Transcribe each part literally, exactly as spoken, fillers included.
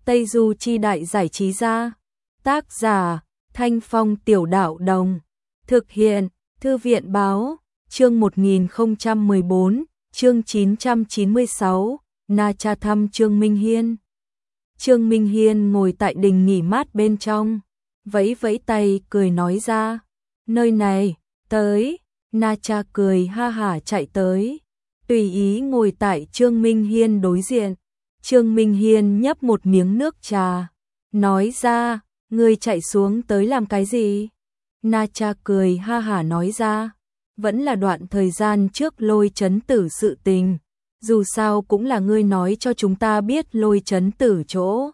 Tây Du Chi Đại Giải Trí Gia. Tác giả Thanh Phong Tiểu Đạo Đồng. Thực hiện Thư viện Báo. Chương một nghìn không trăm mười bốn, chương chín trăm chín mươi sáu, Na Cha thăm Trương Minh Hiên. Trương Minh Hiên ngồi tại đình nghỉ mát bên trong, vẫy vẫy tay cười nói ra, nơi này, tới. Na Cha cười ha hả chạy tới, tùy ý ngồi tại Trương Minh Hiên đối diện. Trương Minh Hiên nhấp một miếng nước trà, nói ra, ngươi chạy xuống tới làm cái gì? Na Cha cười ha hả nói ra, vẫn là đoạn thời gian trước Lôi Chấn Tử sự tình, dù sao cũng là ngươi nói cho chúng ta biết Lôi Chấn Tử chỗ.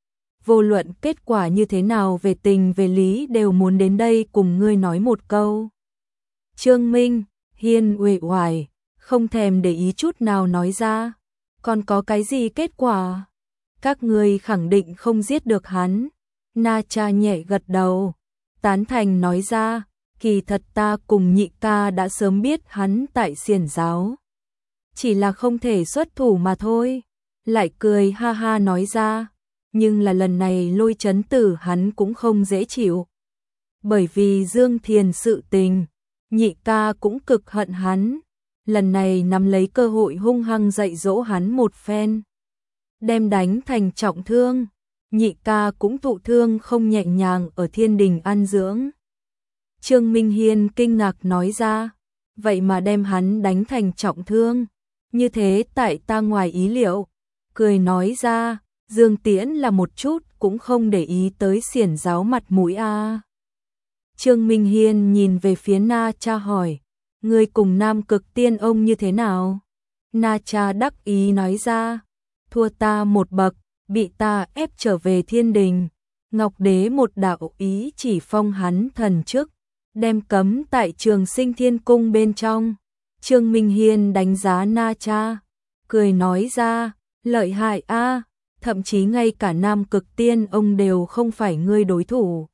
Vô luận kết quả như thế nào về tình về lý đều muốn đến đây cùng ngươi nói một câu. Trương Minh Hiên uể oải, không thèm để ý chút nào nói ra, còn có cái gì kết quả? Các ngươi khẳng định không giết được hắn. Na Cha nhẹ gật đầu, tán thành nói ra, kỳ thật ta cùng nhị ca đã sớm biết hắn tại xiển giáo, chỉ là không thể xuất thủ mà thôi. Lại cười ha ha nói ra, nhưng là lần này Lôi Chấn Tử hắn cũng không dễ chịu, bởi vì Dương Thiền sự tình, nhị ca cũng cực hận hắn, lần này nắm lấy cơ hội hung hăng dạy dỗ hắn một phen, đem đánh thành trọng thương. Nhị ca cũng thụ thương không nhẹ nhàng ở thiên đình an dưỡng. Trương Minh Hiên kinh ngạc nói ra, vậy mà đem hắn đánh thành trọng thương, như thế tại ta ngoài ý liệu. Cười nói ra, Dương Tiễn là một chút cũng không để ý tới xiển giáo mặt mũi a. À. Trương Minh Hiên nhìn về phía Na Cha hỏi, ngươi cùng Nam Cực Tiên ông như thế nào? Na Cha đắc ý nói ra, thua ta một bậc, bị ta ép trở về thiên đình. Ngọc Đế một đạo ý chỉ phong hắn thần chức, đem cấm tại Trường Sinh Thiên Cung bên trong. Trương Minh Hiên đánh giá Na Cha, cười nói ra, lợi hại a, thậm chí ngay cả Nam Cực Tiên ông đều không phải ngươi đối thủ.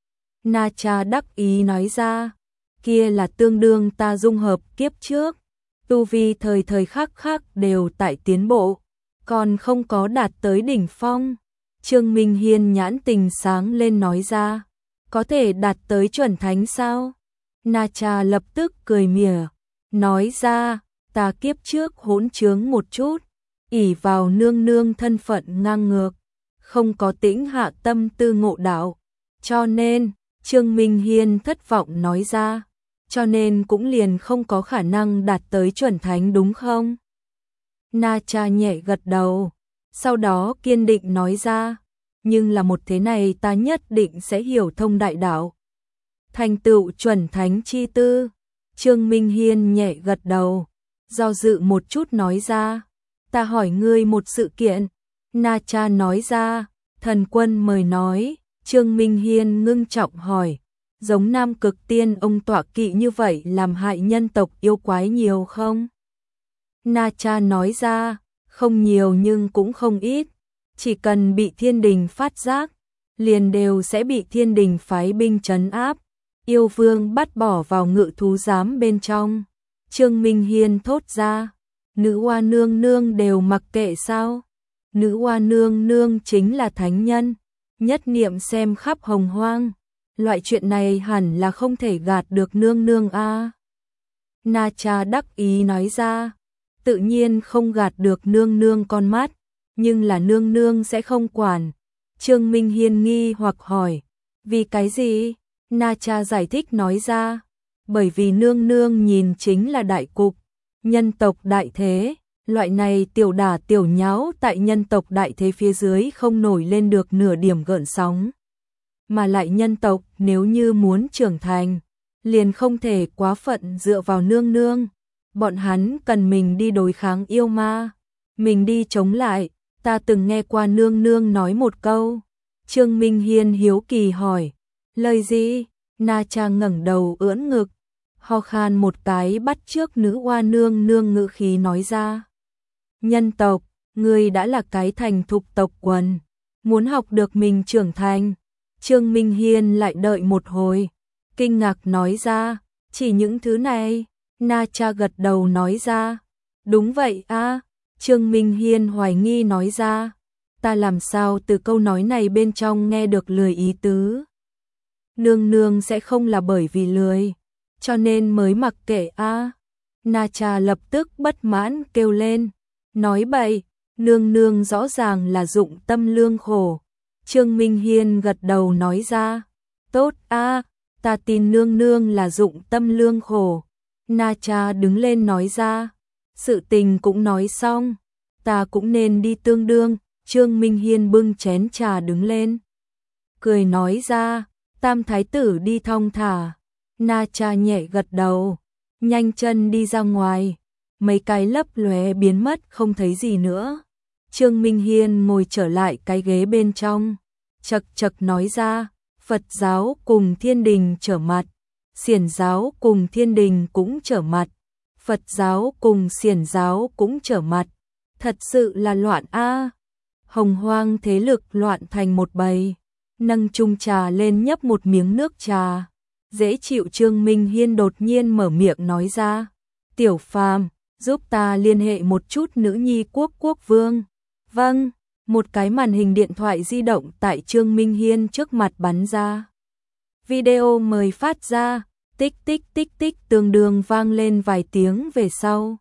Na Cha đắc ý nói ra, kia là tương đương ta dung hợp kiếp trước, tu vi thời thời khắc khắc đều tại tiến bộ, còn không có đạt tới đỉnh phong. Trương Minh Hiên nhãn tình sáng lên nói ra, có thể đạt tới chuẩn thánh sao? Na Cha lập tức cười mỉa, nói ra, ta kiếp trước hỗn trướng một chút, ỷ vào nương nương thân phận ngang ngược, không có tĩnh hạ tâm tư ngộ đạo, cho nên, Trương Minh Hiên thất vọng nói ra, cho nên cũng liền không có khả năng đạt tới chuẩn thánh đúng không? Na Cha nhẹ gật đầu, sau đó kiên định nói ra, nhưng là một thế này ta nhất định sẽ hiểu thông đại đạo, thành tựu chuẩn thánh chi tư. Trương Minh Hiên nhẹ gật đầu, do dự một chút nói ra, ta hỏi ngươi một sự kiện. Na Cha nói ra, thần quân mời nói. Trương Minh Hiên ngưng trọng hỏi, giống Nam Cực Tiên ông tọa kỵ như vậy làm hại nhân tộc yêu quái nhiều không? Na Cha nói ra, không nhiều nhưng cũng không ít, chỉ cần bị thiên đình phát giác, liền đều sẽ bị thiên đình phái binh trấn áp, yêu vương bắt bỏ vào ngự thú giám bên trong. Trương Minh Hiên thốt ra, nữ hoa nương nương đều mặc kệ sao? Nữ hoa nương nương chính là thánh nhân, nhất niệm xem khắp hồng hoang, loại chuyện này hẳn là không thể gạt được nương nương a. À. Na Cha đắc ý nói ra, tự nhiên không gạt được nương nương con mắt, nhưng là nương nương sẽ không quản. Trương Minh Hiên nghi hoặc hỏi, vì cái gì? Na Cha giải thích nói ra, bởi vì nương nương nhìn chính là đại cục, nhân tộc đại thế, loại này tiểu đả tiểu nháo tại nhân tộc đại thế phía dưới không nổi lên được nửa điểm gợn sóng. Mà lại nhân tộc nếu như muốn trưởng thành, liền không thể quá phận dựa vào nương nương. Bọn hắn cần mình đi đối kháng yêu ma, mình đi chống lại. Ta từng nghe qua nương nương nói một câu. Trương Minh Hiên hiếu kỳ hỏi, lời gì? Na Cha ngẩng đầu ưỡn ngực, ho khan một cái bắt chước nữ hoa nương nương ngữ khí nói ra. Nhân tộc, ngươi đã là cái thành thục tộc quần, muốn học được mình trưởng thành. Trương Minh Hiên lại đợi một hồi, kinh ngạc nói ra, chỉ những thứ này. Na Cha gật đầu nói ra, đúng vậy a. Trương Minh Hiên hoài nghi nói ra, ta làm sao từ câu nói này bên trong nghe được lười ý tứ. Nương nương sẽ không là bởi vì lười, cho nên mới mặc kệ a. À. Na Cha lập tức bất mãn kêu lên, nói bậy, nương nương rõ ràng là dụng tâm lương khổ. Trương Minh Hiên gật đầu nói ra, tốt a, à, ta tin nương nương là dụng tâm lương khổ. Na Cha đứng lên nói ra, sự tình cũng nói xong, ta cũng nên đi tương đương. Trương Minh Hiên bưng chén trà đứng lên, cười nói ra, tam thái tử đi thong thả. Na Cha nhẹ gật đầu, nhanh chân đi ra ngoài, mấy cái lấp lóe biến mất không thấy gì nữa. Trương Minh Hiên ngồi trở lại cái ghế bên trong, chật chật nói ra, Phật giáo cùng Thiên Đình trở mặt, Xiển giáo cùng Thiên Đình cũng trở mặt, Phật giáo cùng Xiển giáo cũng trở mặt, thật sự là loạn a. Hồng hoang thế lực loạn thành một bầy. Nâng chung trà lên nhấp một miếng nước trà, dễ chịu. Trương Minh Hiên đột nhiên mở miệng nói ra, Tiểu Phàm, giúp ta liên hệ một chút nữ nhi quốc quốc vương. Vâng, một cái màn hình điện thoại di động tại Trương Minh Hiên trước mặt bắn ra. Video mời phát ra, tích tích tích tích tương đương vang lên vài tiếng về sau.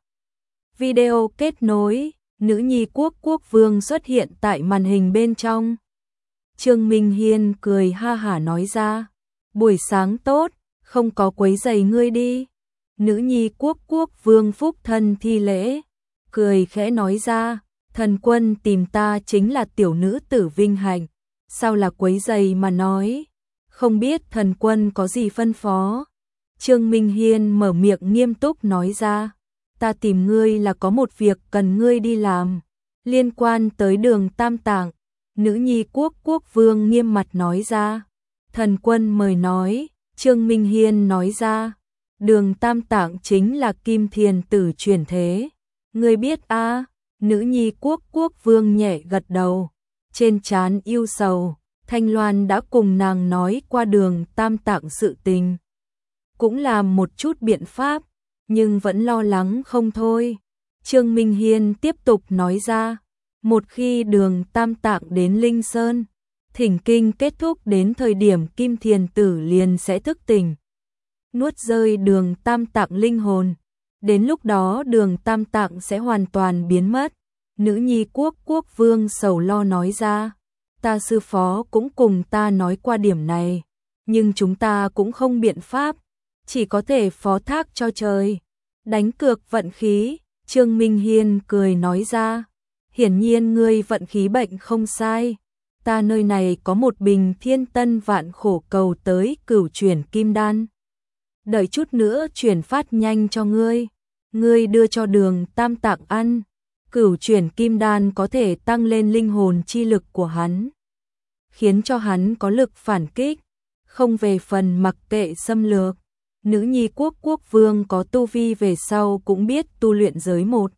Video kết nối, nữ nhi quốc quốc vương xuất hiện tại màn hình bên trong. Trương Minh Hiên cười ha hả nói ra, buổi sáng tốt, không có quấy rầy ngươi đi. Nữ nhi quốc quốc vương phúc thân thi lễ, cười khẽ nói ra, thần quân tìm ta chính là tiểu nữ tử vinh hạnh, sao là quấy rầy mà nói, không biết thần quân có gì phân phó. Trương Minh Hiên mở miệng nghiêm túc nói ra, ta tìm ngươi là có một việc cần ngươi đi làm, liên quan tới Đường Tam Tạng. Nữ nhi quốc quốc vương nghiêm mặt nói ra, thần quân mời nói. Trương Minh Hiên nói ra, Đường Tam Tạng chính là Kim Thiền Tử chuyển thế, ngươi biết a? À? Nữ nhi quốc quốc vương nhẹ gật đầu, trên trán yêu sầu. Thanh Loan đã cùng nàng nói qua Đường Tam Tạng sự tình, cũng làm một chút biện pháp, nhưng vẫn lo lắng không thôi. Trương Minh Hiên tiếp tục nói ra, một khi Đường Tam Tạng đến Linh Sơn, thỉnh kinh kết thúc đến thời điểm Kim Thiền Tử liền sẽ thức tỉnh, nuốt rơi Đường Tam Tạng linh hồn. Đến lúc đó Đường Tam Tạng sẽ hoàn toàn biến mất. Nữ nhi quốc quốc vương sầu lo nói ra, ta sư phó cũng cùng ta nói qua điểm này, nhưng chúng ta cũng không biện pháp, chỉ có thể phó thác cho trời, đánh cược vận khí. Trương Minh Hiên cười nói ra, hiển nhiên ngươi vận khí bệnh không sai, ta nơi này có một bình thiên tân vạn khổ cầu tới cửu chuyển kim đan, đợi chút nữa chuyển phát nhanh cho ngươi, ngươi đưa cho Đường Tam Tạng ăn, cửu chuyển kim đan có thể tăng lên linh hồn chi lực của hắn, khiến cho hắn có lực phản kích, không về phần mặc kệ xâm lược. Nữ nhi quốc quốc vương có tu vi về sau cũng biết tu luyện giới một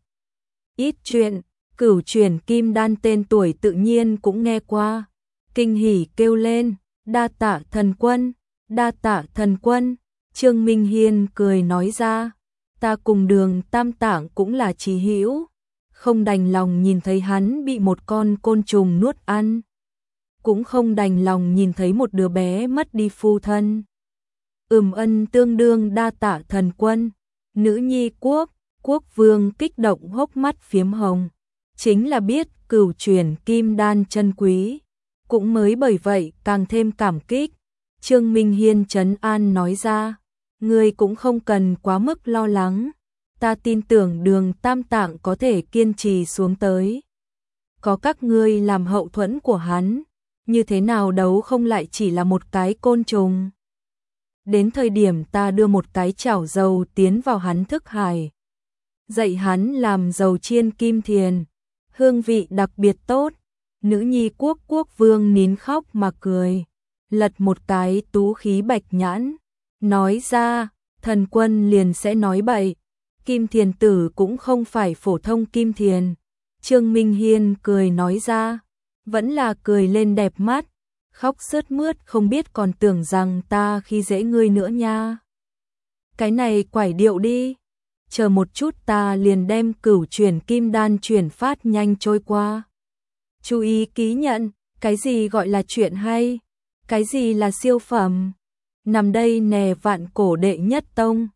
ít chuyện, cửu chuyển kim đan tên tuổi tự nhiên cũng nghe qua, kinh hỉ kêu lên, đa tạ thần quân, đa tạ thần quân. Trương Minh Hiên cười nói ra, ta cùng Đường Tam Tạng cũng là chí hữu, không đành lòng nhìn thấy hắn bị một con côn trùng nuốt ăn, cũng không đành lòng nhìn thấy một đứa bé mất đi phu thân. Ừm ân tương đương đa tạ thần quân. Nữ nhi quốc quốc vương kích động hốc mắt phiếm hồng, chính là biết cửu chuyển kim đan chân quý, cũng mới bởi vậy càng thêm cảm kích. Trương Minh Hiên trấn an nói ra, ngươi cũng không cần quá mức lo lắng, ta tin tưởng Đường Tam Tạng có thể kiên trì xuống tới, có các ngươi làm hậu thuẫn của hắn, như thế nào đấu không lại chỉ là một cái côn trùng. Đến thời điểm ta đưa một cái chảo dầu tiến vào hắn thức hải, dạy hắn làm dầu chiên kim thiền, hương vị đặc biệt tốt. Nữ nhi quốc quốc vương nín khóc mà cười, lật một cái tú khí bạch nhãn, nói ra, thần quân liền sẽ nói bậy, Kim Thiền Tử cũng không phải phổ thông kim thiền. Trương Minh Hiên cười nói ra, vẫn là cười lên đẹp mắt, khóc sướt mướt, không biết còn tưởng rằng ta khi dễ ngươi nữa nha. Cái này quải điệu đi, chờ một chút ta liền đem cửu chuyển kim đan chuyển phát nhanh trôi qua. Chú ý ký nhận, cái gì gọi là chuyện hay? Cái gì là siêu phẩm? Nằm đây nè vạn cổ đệ nhất tông.